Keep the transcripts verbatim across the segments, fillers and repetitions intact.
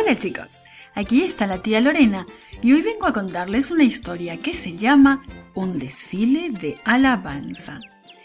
Hola chicos, aquí está la tía Lorena y hoy vengo a contarles una historia que se llama Un desfile de alabanza.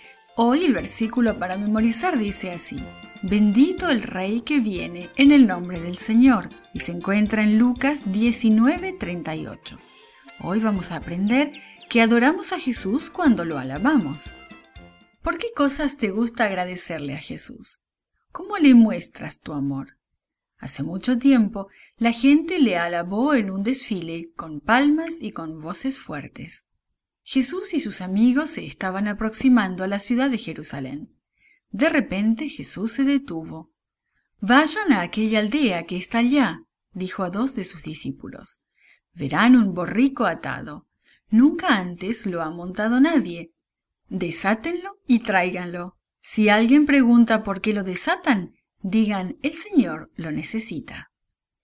Hoy el versículo para memorizar dice así: Bendito el Rey que viene en el nombre del Señor, y se encuentra en Lucas diecinueve treinta y ocho. Hoy vamos a aprender que adoramos a Jesús cuando lo alabamos. ¿Por qué cosas te gusta agradecerle a Jesús? ¿Cómo le muestras tu amor? Hace mucho tiempo, la gente le alabó en un desfile con palmas y con voces fuertes. Jesús y sus amigos se estaban aproximando a la ciudad de Jerusalén. De repente Jesús se detuvo. «Vayan a aquella aldea que está allá», dijo a dos de sus discípulos. «Verán un borrico atado. Nunca antes lo ha montado nadie. Desátenlo y tráiganlo. Si alguien pregunta por qué lo desatan, digan, el Señor lo necesita».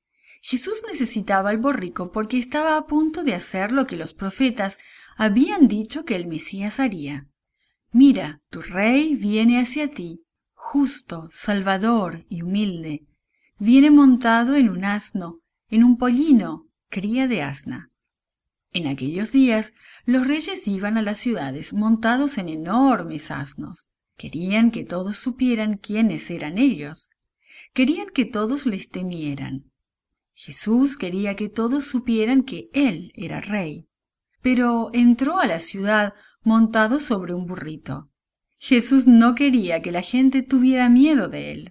Jesús necesitaba al borrico porque estaba a punto de hacer lo que los profetas habían dicho que el Mesías haría. «Mira, tu rey viene hacia ti, justo, salvador y humilde. Viene montado en un asno, en un pollino, cría de asna». En aquellos días, los reyes iban a las ciudades montados en enormes asnos. Querían que todos supieran quiénes eran ellos. Querían que todos les temieran. Jesús quería que todos supieran que Él era rey. Pero entró a la ciudad montado sobre un burrito. Jesús no quería que la gente tuviera miedo de Él.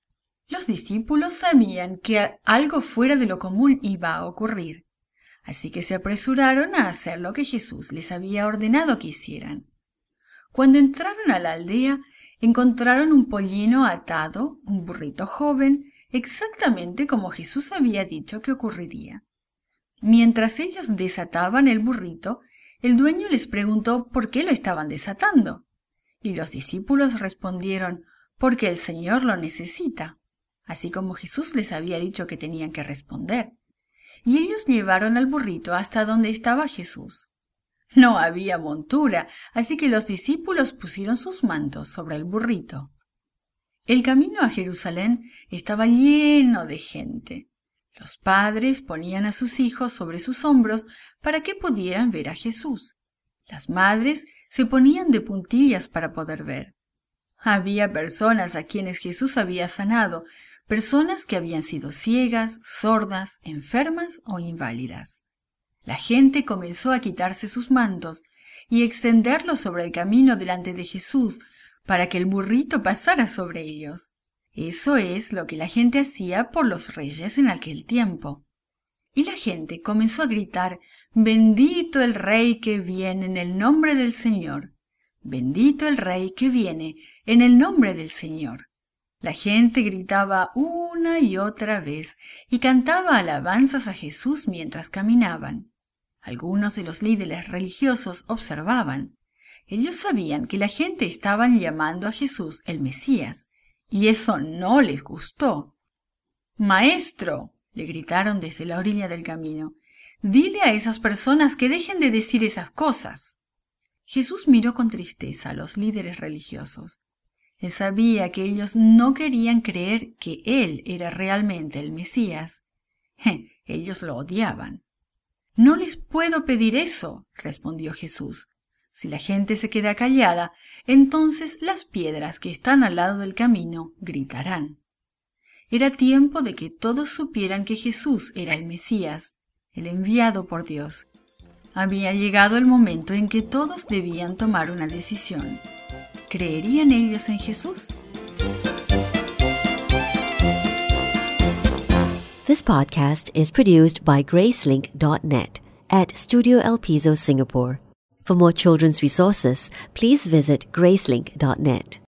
Los discípulos sabían que algo fuera de lo común iba a ocurrir. Así que se apresuraron a hacer lo que Jesús les había ordenado que hicieran. Cuando entraron a la aldea, encontraron un pollino atado, un burrito joven, exactamente como Jesús había dicho que ocurriría. Mientras ellos desataban el burrito, el dueño les preguntó por qué lo estaban desatando. Y los discípulos respondieron, porque el Señor lo necesita, así como Jesús les había dicho que tenían que responder. Y ellos llevaron al burrito hasta donde estaba Jesús. No había montura, así que los discípulos pusieron sus mantos sobre el burrito. El camino a Jerusalén estaba lleno de gente. Los padres ponían a sus hijos sobre sus hombros para que pudieran ver a Jesús. Las madres se ponían de puntillas para poder ver. Había personas a quienes Jesús había sanado, personas que habían sido ciegas, sordas, enfermas o inválidas. La gente comenzó a quitarse sus mantos y extenderlos sobre el camino delante de Jesús para que el burrito pasara sobre ellos. Eso es lo que la gente hacía por los reyes en aquel tiempo. Y la gente comenzó a gritar, «Bendito el Rey que viene en el nombre del Señor! Bendito el Rey que viene en el nombre del Señor». La gente gritaba una y otra vez y cantaba alabanzas a Jesús mientras caminaban. Algunos de los líderes religiosos observaban. Ellos sabían que la gente estaba llamando a Jesús el Mesías, y eso no les gustó. «Maestro», le gritaron desde la orilla del camino, «dile a esas personas que dejen de decir esas cosas». Jesús miró con tristeza a los líderes religiosos. Él sabía que ellos no querían creer que Él era realmente el Mesías. Je, ellos lo odiaban. «No les puedo pedir eso», respondió Jesús. «Si la gente se queda callada, entonces las piedras que están al lado del camino gritarán». Era tiempo de que todos supieran que Jesús era el Mesías, el enviado por Dios. Había llegado el momento en que todos debían tomar una decisión. ¿Creerían ellos en Jesús? This podcast is produced by Gracelink dot net at Studio El Piso, Singapore. For more children's resources, please visit Gracelink dot net.